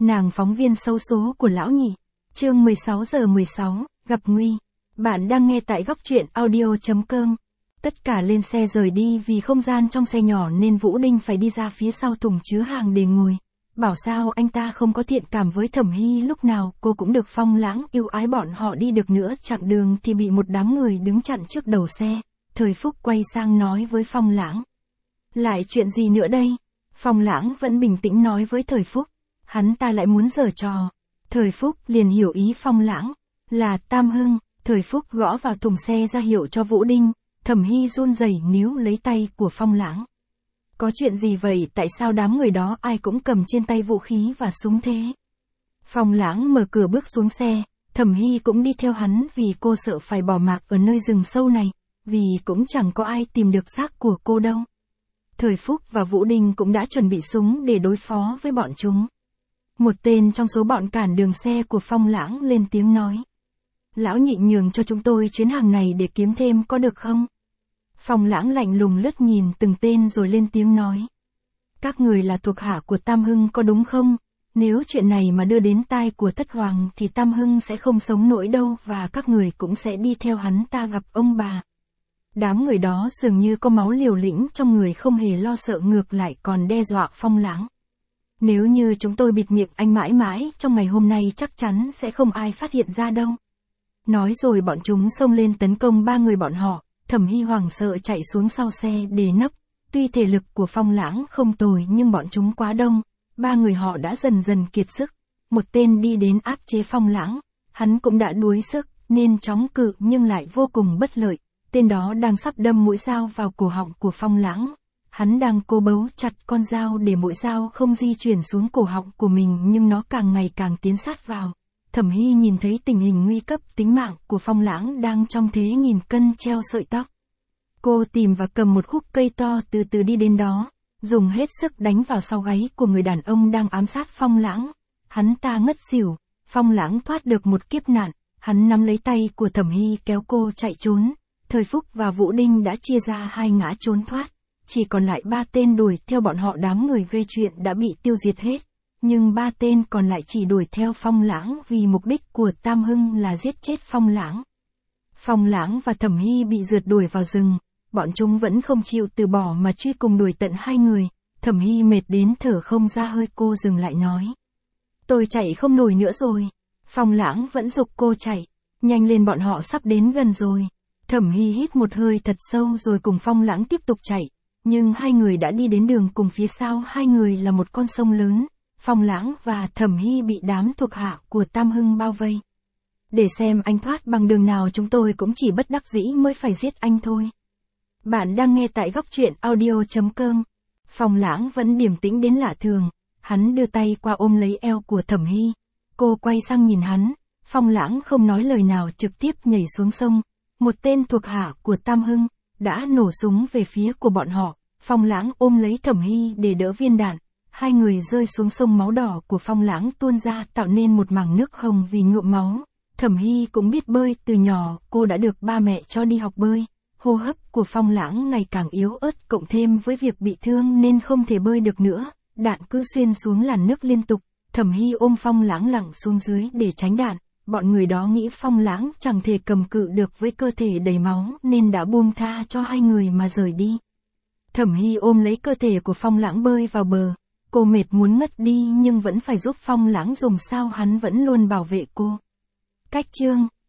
Nàng phóng viên xấu số của lão nhị. Chương 16 giờ 16, gặp nguy. Bạn đang nghe tại góc truyện audio.com. Tất cả lên xe rời đi vì không gian trong xe nhỏ nên Vũ Đinh phải đi ra phía sau thùng chứa hàng để ngồi. Bảo sao anh ta không có thiện cảm với Thẩm Hy, lúc nào cô cũng được Phong Lãng yêu ái. Bọn họ đi được nửa chặng đường thì bị một đám người đứng chặn trước đầu xe. Thời Phúc quay sang nói với Phong Lãng. Lại chuyện gì nữa đây? Phong Lãng vẫn bình tĩnh nói với Thời Phúc. Hắn ta lại muốn giở trò. Thời Phúc liền hiểu ý Phong Lãng. Là Tam Hưng. Thời Phúc gõ vào thùng xe ra hiệu cho Vũ Đinh. Thẩm Hy run rẩy níu lấy tay của Phong Lãng. Có chuyện gì vậy? Tại sao đám người đó ai cũng cầm trên tay vũ khí và súng thế? Phong Lãng mở cửa bước xuống xe. Thẩm Hy cũng đi theo hắn vì cô sợ phải bỏ mặc ở nơi rừng sâu này. Vì cũng chẳng có ai tìm được xác của cô đâu. Thời Phúc và Vũ Đinh cũng đã chuẩn bị súng để đối phó với bọn chúng. Một tên trong số bọn cản đường xe của Phong Lãng lên tiếng nói. Lão nhị nhường cho chúng tôi chuyến hàng này để kiếm thêm có được không? Phong Lãng lạnh lùng lướt nhìn từng tên rồi lên tiếng nói. Các người là thuộc hạ của Tam Hưng có đúng không? Nếu chuyện này mà đưa đến tai của Thất Hoàng thì Tam Hưng sẽ không sống nổi đâu và các người cũng sẽ đi theo hắn ta gặp ông bà. Đám người đó dường như có máu liều lĩnh trong người, không hề lo sợ, ngược lại còn đe dọa Phong Lãng. Nếu như chúng tôi bịt miệng anh mãi mãi, trong ngày hôm nay chắc chắn sẽ không ai phát hiện ra đâu. Nói rồi bọn chúng xông lên tấn công ba người bọn họ. Thẩm Hy hoảng sợ chạy xuống sau xe để nấp. Tuy thể lực của Phong Lãng không tồi nhưng bọn chúng quá đông. Ba người họ đã dần dần kiệt sức. Một tên đi đến áp chế Phong Lãng. Hắn cũng đã đuối sức nên chống cự nhưng lại vô cùng bất lợi. Tên đó đang sắp đâm mũi dao vào cổ họng của Phong Lãng. Hắn đang cố bấu chặt con dao để mũi dao không di chuyển xuống cổ họng của mình, nhưng nó càng ngày càng tiến sát vào. Thẩm Hy nhìn thấy tình hình nguy cấp, tính mạng của Phong Lãng đang trong thế nghìn cân treo sợi tóc. Cô tìm và cầm một khúc cây to từ từ đi đến đó, dùng hết sức đánh vào sau gáy của người đàn ông đang ám sát Phong Lãng. Hắn ta ngất xỉu. Phong Lãng thoát được một kiếp nạn. Hắn nắm lấy tay của Thẩm Hy kéo cô chạy trốn. Thời Phúc và Vũ Đinh đã chia ra hai ngã trốn thoát. Chỉ còn lại ba tên đuổi theo bọn họ. Đám người gây chuyện đã bị tiêu diệt hết. Nhưng ba tên còn lại chỉ đuổi theo Phong Lãng vì mục đích của Tam Hưng là giết chết Phong Lãng. Phong Lãng và Thẩm Hy bị rượt đuổi vào rừng. Bọn chúng vẫn không chịu từ bỏ mà truy cùng đuổi tận hai người. Thẩm Hy mệt đến thở không ra hơi, cô dừng lại nói. Tôi chạy không nổi nữa rồi. Phong Lãng vẫn giục cô chạy. Nhanh lên, bọn họ sắp đến gần rồi. Thẩm Hy hít một hơi thật sâu rồi cùng Phong Lãng tiếp tục chạy. Nhưng hai người đã đi đến đường cùng, phía sau hai người là một con sông lớn. Phong Lãng và Thẩm Hy bị đám thuộc hạ của Tam Hưng bao vây. Để xem anh thoát bằng đường nào, chúng tôi cũng chỉ bất đắc dĩ mới phải giết anh thôi. Bạn đang nghe tại góc truyện audio.com. Phong Lãng vẫn điềm tĩnh đến lạ thường. Hắn đưa tay qua ôm lấy eo của Thẩm Hy. Cô quay sang nhìn hắn. Phong Lãng không nói lời nào, trực tiếp nhảy xuống sông. Một tên thuộc hạ của Tam Hưng đã nổ súng về phía của bọn họ. Phong Lãng ôm lấy Thẩm Hy để đỡ viên đạn. Hai người rơi xuống sông, máu đỏ của Phong Lãng tuôn ra tạo nên một mảng nước hồng vì nhuộm máu. Thẩm Hy cũng biết bơi từ nhỏ, cô đã được ba mẹ cho đi học bơi. Hô hấp của Phong Lãng ngày càng yếu ớt, cộng thêm với việc bị thương nên không thể bơi được nữa. Đạn cứ xuyên xuống làn nước liên tục. Thẩm Hy ôm Phong Lãng lặn xuống dưới để tránh đạn. Bọn người đó nghĩ Phong Lãng chẳng thể cầm cự được với cơ thể đầy máu nên đã buông tha cho hai người mà rời đi. Thẩm Hy ôm lấy cơ thể của Phong Lãng bơi vào bờ. Cô mệt muốn ngất đi nhưng vẫn phải giúp Phong Lãng, dùng sao hắn vẫn luôn bảo vệ cô. Cách chương